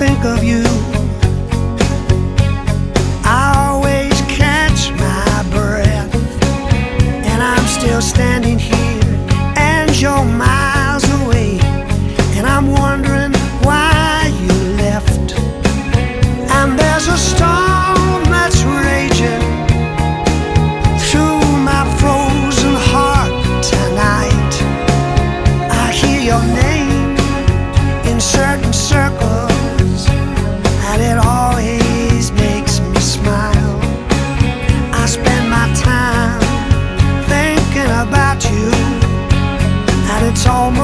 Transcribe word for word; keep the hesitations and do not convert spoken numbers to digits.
think of you, I always catch my breath, and I'm still standing here, and you're miles away, and I'm wondering why you left. And there's a storm that's raging through my frozen heart tonight. I hear your name in certain circles, and it always makes me smile. I spend my time thinking about you, and it's almost